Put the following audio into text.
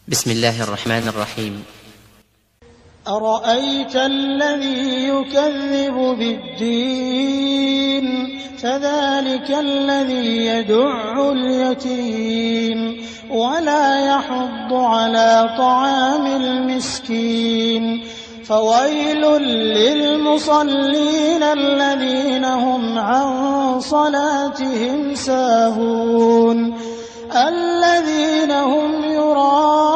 بسم الله الرحمن الرحيم. أرأيت الذي يكذب بالدين فذلك الذي يدع اليتيم ولا يحض على طعام المسكين فويل للمصلين الذين هم عن صلاتهم ساهون الذين هم يراءون